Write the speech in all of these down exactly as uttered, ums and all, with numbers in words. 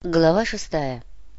Глава шестая.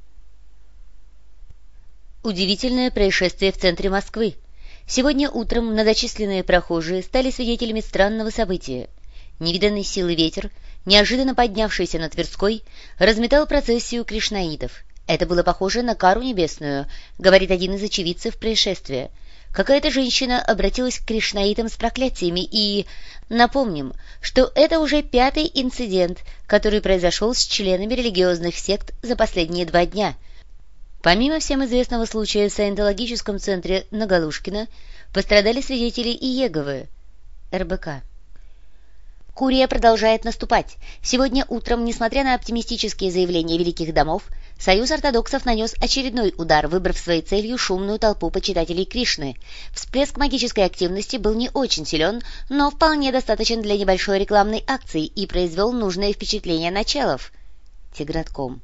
Удивительное происшествие в центре Москвы. Сегодня утром многочисленные прохожие стали свидетелями странного события. Невиданной силы ветер, неожиданно поднявшийся над Тверской, разметал процессию кришнаитов. Это было похоже на кару небесную, говорит один из очевидцев происшествия. Какая-то женщина обратилась к кришнаитам с проклятиями и... Напомним, что это уже пятый инцидент, который произошел с членами религиозных сект за последние два дня. Помимо всем известного случая в саентологическом центре на Галушкина, пострадали свидетели и Иеговы. эр бэ ка. Курия продолжает наступать. Сегодня утром, несмотря на оптимистические заявления великих домов, Союз ортодоксов нанес очередной удар, выбрав своей целью шумную толпу почитателей Кришны. Всплеск магической активности был не очень силен, но вполне достаточен для небольшой рекламной акции и произвел нужное впечатление на челов. Тигратком.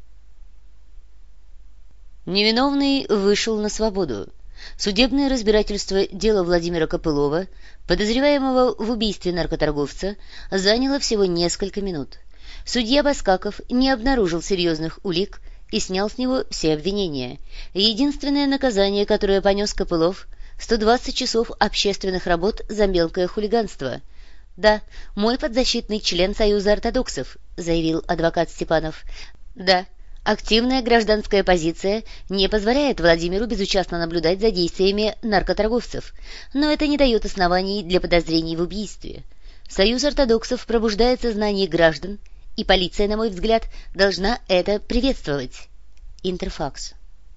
Невиновный вышел на свободу. Судебное разбирательство дела Владимира Копылова, подозреваемого в убийстве наркоторговца, заняло всего несколько минут. Судья Баскаков не обнаружил серьезных улик и снял с него все обвинения. Единственное наказание, которое понес Копылов — сто двадцать часов общественных работ за мелкое хулиганство. «Да, мой подзащитный член Союза ортодоксов», — заявил адвокат Степанов. «Да, активная гражданская позиция не позволяет Владимиру безучастно наблюдать за действиями наркоторговцев, но это не дает оснований для подозрений в убийстве. Союз ортодоксов пробуждает сознание граждан, и полиция, на мой взгляд, должна это приветствовать. Интерфакс.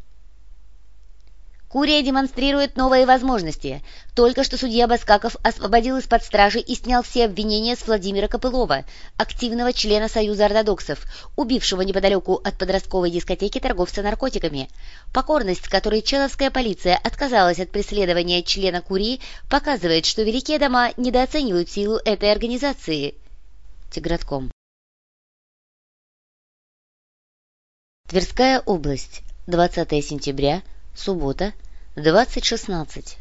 Курия демонстрирует новые возможности. Только что судья Баскаков освободил из-под стражи и снял все обвинения с Владимира Копылова, активного члена Союза ортодоксов, убившего неподалеку от подростковой дискотеки торговца наркотиками. Покорность, с которой человская полиция отказалась от преследования члена Курии, показывает, что великие дома недооценивают силу этой организации. Тигратком. Тверская область. двадцатое сентября. Суббота, двадцать шестнадцать.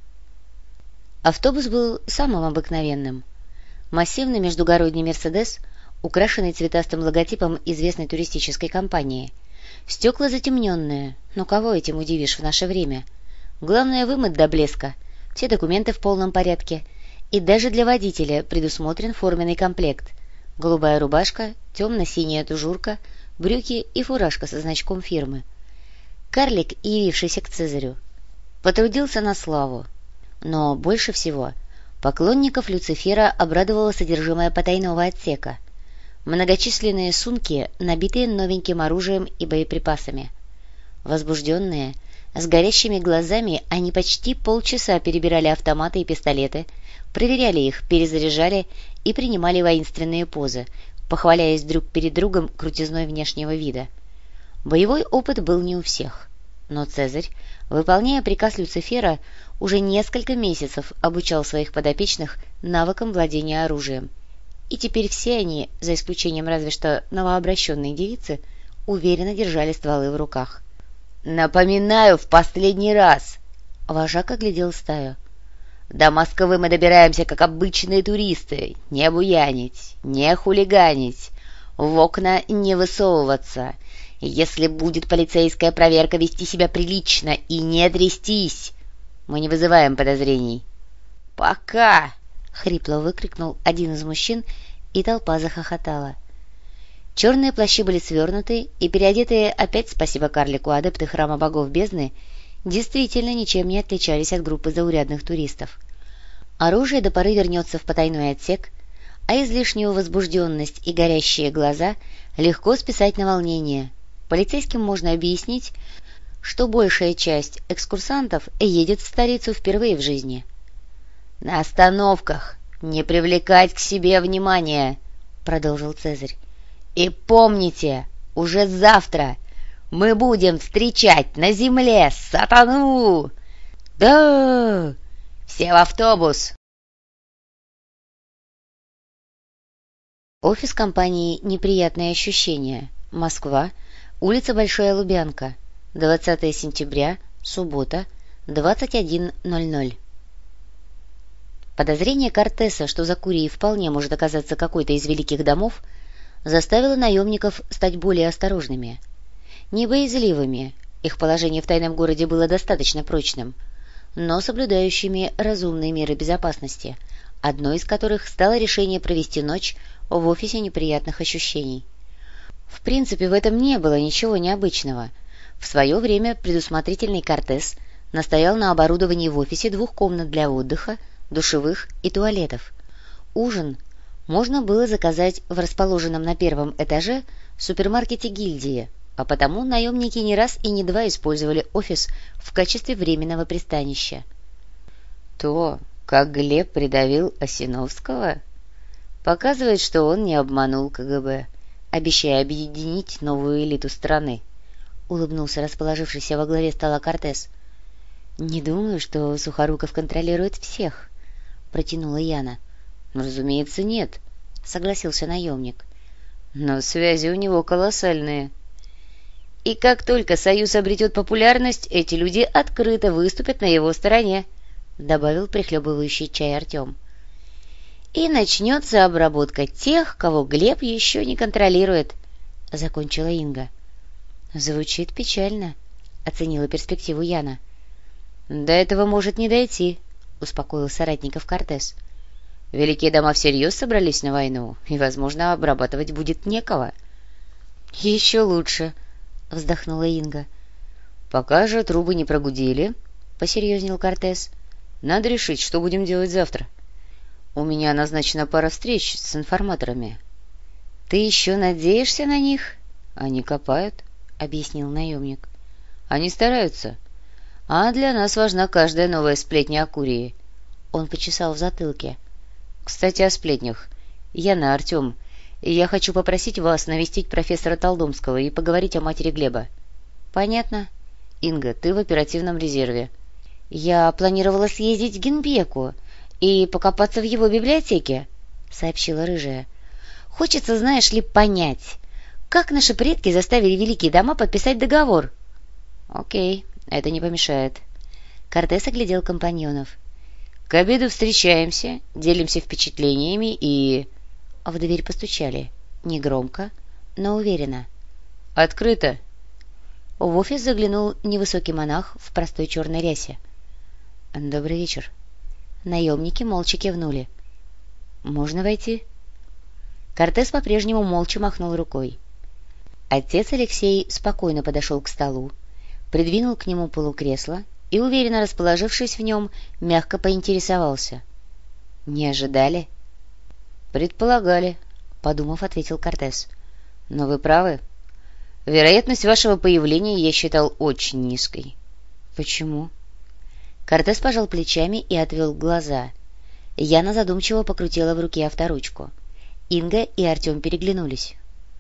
Автобус был самым обыкновенным. Массивный междугородний «Мерседес», украшенный цветастым логотипом известной туристической компании. Стекла затемненные, но кого этим удивишь в наше время? Главное, вымыт до блеска, все документы в полном порядке, и даже для водителя предусмотрен форменный комплект. Голубая рубашка, темно-синяя тужурка, брюки и фуражка со значком фирмы. Карлик, явившийся к Цезарю, потрудился на славу, но больше всего поклонников Люцифера обрадовало содержимое потайного отсека. Многочисленные сумки, набитые новеньким оружием и боеприпасами. Возбужденные, с горящими глазами, они почти полчаса перебирали автоматы и пистолеты, проверяли их, перезаряжали и принимали воинственные позы, похваляясь друг перед другом крутизной внешнего вида. Боевой опыт был не у всех, но Цезарь, выполняя приказ Люцифера, уже несколько месяцев обучал своих подопечных навыкам владения оружием. И теперь все они, за исключением разве что новообращенной девицы, уверенно держали стволы в руках. «Напоминаю в последний раз!» — вожак оглядел стаю. «До Москвы мы добираемся, как обычные туристы. Не буянить, не хулиганить, в окна не высовываться. Если будет полицейская проверка, вести себя прилично и не трястись. Мы не вызываем подозрений». «Пока!» — хрипло выкрикнул один из мужчин, и толпа захохотала. Черные плащи были свернуты, и переодетые, опять спасибо карлику, адепты храма богов бездны, действительно ничем не отличались от группы заурядных туристов. Оружие до поры вернется в потайной отсек, а излишнюю возбужденность и горящие глаза легко списать на волнение. Полицейским можно объяснить, что большая часть экскурсантов едет в столицу впервые в жизни. «На остановках не привлекать к себе внимания», — продолжил Цезарь. «И помните, уже завтра мы будем встречать на земле сатану! Да! Все в автобус!» Офис компании «Неприятные ощущения», Москва, улица Большая Лубянка, двадцатое сентября, суббота, двадцать один ноль ноль. Подозрение Кортеса, что за Курией вполне может оказаться какой-то из великих домов, заставило наемников стать более осторожными. Не боязливыми, их положение в тайном городе было достаточно прочным, но соблюдающими разумные меры безопасности, одной из которых стало решение провести ночь в офисе неприятных ощущений. В принципе, в этом не было ничего необычного. В свое время предусмотрительный Кортес настоял на оборудовании в офисе двух комнат для отдыха, душевых и туалетов. Ужин можно было заказать в расположенном на первом этаже супермаркете гильдии, а потому наемники не раз и не два использовали офис в качестве временного пристанища. То, как Глеб придавил Осиновского, показывает, что он не обманул КГБ, обещая объединить новую элиту страны, — улыбнулся расположившийся во главе стола Кортес. — Не думаю, что Сухоруков контролирует всех, — протянула Яна. — Разумеется, нет, — согласился наемник. — Но связи у него колоссальные. И как только Союз обретет популярность, эти люди открыто выступят на его стороне, — добавил прихлебывающий чай Артем. И начнется обработка тех, кого Глеб еще не контролирует, — закончила Инга. — Звучит печально, — оценила перспективу Яна. — До этого может не дойти, — успокоил соратников Кортес. — Великие дома всерьез собрались на войну, и, возможно, обрабатывать будет некого. — Еще лучше, — вздохнула Инга. — Пока же трубы не прогудели, — посерьезнел Кортес. — Надо решить, что будем делать завтра. У меня назначена пара встреч с информаторами. — Ты еще надеешься на них? — Они копают, — объяснил наемник. — Они стараются. А для нас важна каждая новая сплетня о Курии. Он почесал в затылке. — Кстати, о сплетнях. Яна, Артем, я хочу попросить вас навестить профессора Толдомского и поговорить о матери Глеба. — Понятно. Инга, ты в оперативном резерве. — Я планировала съездить к Генбеку и покопаться в его библиотеке, — сообщила Рыжая. — Хочется, знаешь ли, понять, как наши предки заставили великие дома подписать договор. — Окей, это не помешает. Кортес оглядел компаньонов. — К обеду встречаемся, делимся впечатлениями и... В дверь постучали. Негромко, но уверенно. — Открыто. В офис заглянул невысокий монах в простой черной рясе. — Добрый вечер. Наемники молча кивнули. — Можно войти? Кортес по-прежнему молча махнул рукой. Отец Алексей спокойно подошел к столу, придвинул к нему полукресло и, уверенно расположившись в нем, мягко поинтересовался. — Не ожидали? — Предполагали, — подумав, ответил Кортес. — Но вы правы. Вероятность вашего появления я считал очень низкой. — Почему? Кортес пожал плечами и отвел глаза. Яна задумчиво покрутила в руке авторучку. Инга и Артем переглянулись.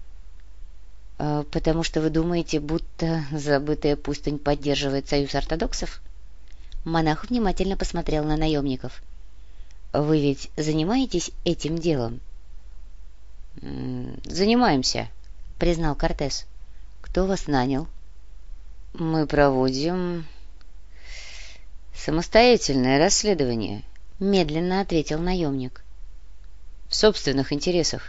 — А потому что вы думаете, будто забытая пустынь поддерживает союз ортодоксов? Монах внимательно посмотрел на наемников. — Вы ведь занимаетесь этим делом? — Занимаемся, — признал Кортес. — Кто вас нанял? — Мы проводим... «Самостоятельное расследование», — медленно ответил наемник. «В собственных интересах».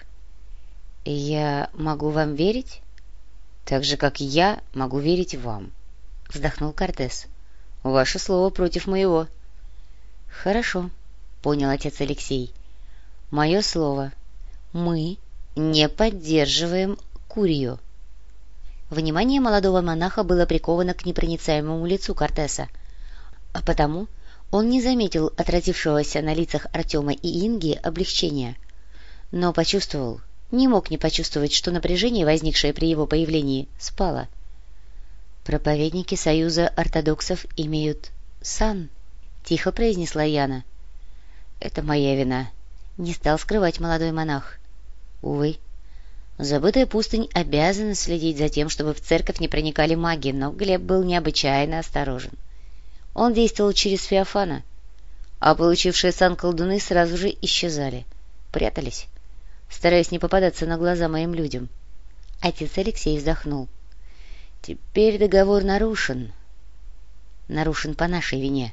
«Я могу вам верить?» «Так же, как я могу верить вам», — вздохнул Кортес. «Ваше слово против моего». «Хорошо», — понял отец Алексей. «Мое слово. Мы не поддерживаем Курию». Внимание молодого монаха было приковано к непроницаемому лицу Кортеса, а потому он не заметил отразившегося на лицах Артема и Инги облегчения, но почувствовал, не мог не почувствовать, что напряжение, возникшее при его появлении, спало. «Проповедники Союза ортодоксов имеют сан», — тихо произнесла Яна. «Это моя вина», — не стал скрывать молодой монах. «Увы, забытая пустынь обязана следить за тем, чтобы в церковь не проникали маги, но Глеб был необычайно осторожен. Он действовал через Феофана, а получившие сан колдуны сразу же исчезали, прятались, стараясь не попадаться на глаза моим людям. Отец Алексей вздохнул. «Теперь договор нарушен. Нарушен по нашей вине.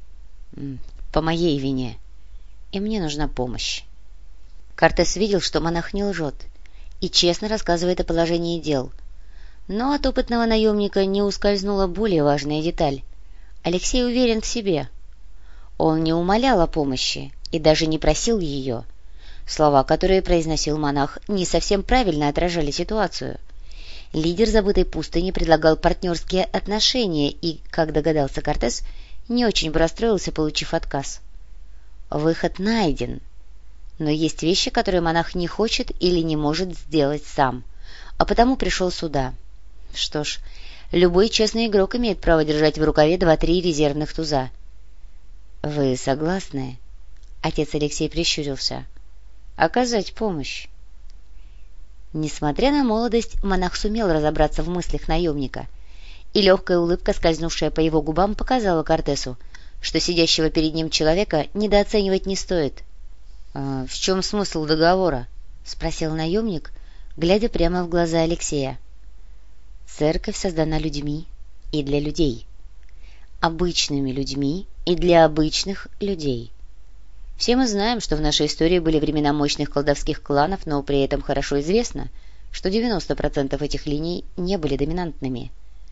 По моей вине. И мне нужна помощь». Кортес видел, что монах не лжет, и честно рассказывает о положении дел. Но от опытного наемника не ускользнула более важная деталь. Алексей уверен в себе. Он не умолял о помощи и даже не просил ее. Слова, которые произносил монах, не совсем правильно отражали ситуацию. Лидер забытой пустыни предлагал партнерские отношения и, как догадался Кортес, не очень бы расстроился, получив отказ. Выход найден, но есть вещи, которые монах не хочет или не может сделать сам, а потому пришел сюда. Что ж, любой честный игрок имеет право держать в рукаве два-три резервных туза. — Вы согласны? — отец Алексей прищурился. — Оказать помощь. Несмотря на молодость, монах сумел разобраться в мыслях наемника, и легкая улыбка, скользнувшая по его губам, показала Кортесу, что сидящего перед ним человека недооценивать не стоит. «А в чем смысл договора?» — спросил наемник, глядя прямо в глаза Алексея. «Церковь создана людьми и для людей. Обычными людьми и для обычных людей. Все мы знаем, что в нашей истории были времена мощных колдовских кланов, но при этом хорошо известно, что девяносто процентов этих линий не были доминантными.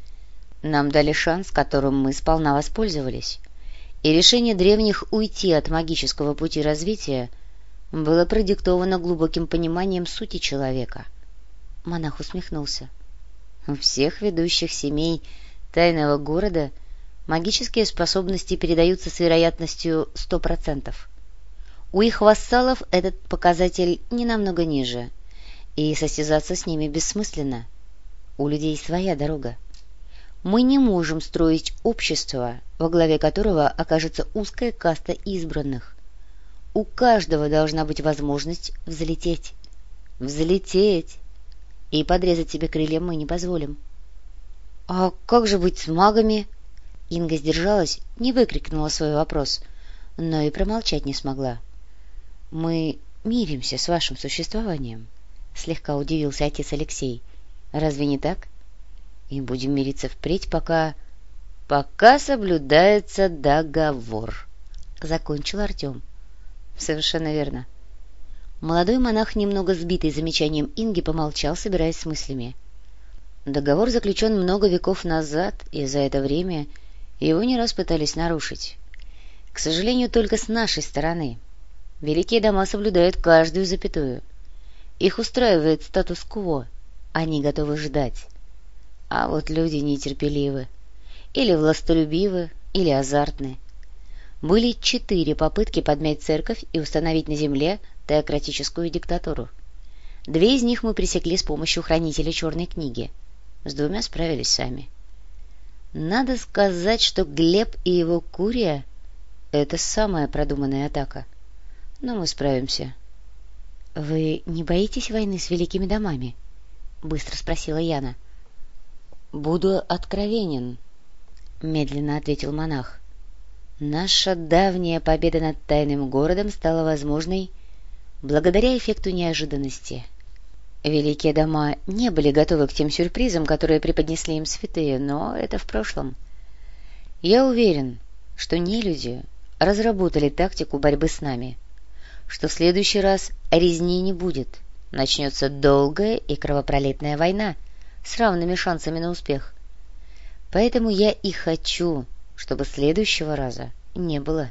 Нам дали шанс, которым мы сполна воспользовались, и решение древних уйти от магического пути развития было продиктовано глубоким пониманием сути человека». Монах усмехнулся. «У всех ведущих семей тайного города магические способности передаются с вероятностью сто процентов. У их вассалов этот показатель не намного ниже, и состязаться с ними бессмысленно. У людей своя дорога. Мы не можем строить общество, во главе которого окажется узкая каста избранных. У каждого должна быть возможность взлететь. Взлететь! И подрезать себе крылья мы не позволим». «А как же быть с магами?» Инга сдержалась, не выкрикнула свой вопрос, но и промолчать не смогла. «Мы миримся с вашим существованием», — слегка удивился отец Алексей. «Разве не так? И будем мириться впредь, пока... пока соблюдается договор», — закончил Артем. «Совершенно верно». Молодой монах, немного сбитый замечанием Инги, помолчал, собираясь с мыслями. «Договор заключен много веков назад, и за это время его не раз пытались нарушить. К сожалению, только с нашей стороны. Великие дома соблюдают каждую запятую. Их устраивает статус-кво, они готовы ждать. А вот люди нетерпеливы, или властолюбивы, или азартны. Были четыре попытки подмять церковь и установить на земле теократическую диктатуру. Две из них мы пресекли с помощью хранителя Черной книги. С двумя справились сами. Надо сказать, что Глеб и его Курия — это самая продуманная атака. Но мы справимся. — Вы не боитесь войны с великими домами? — быстро спросила Яна. — Буду откровенен, — медленно ответил монах. Наша давняя победа над тайным городом стала возможной благодаря эффекту неожиданности. Великие дома не были готовы к тем сюрпризам, которые преподнесли им святые, но это в прошлом. Я уверен, что нелюди разработали тактику борьбы с нами, что в следующий раз резни не будет, начнется долгая и кровопролитная война с равными шансами на успех. Поэтому я и хочу, чтобы следующего раза не было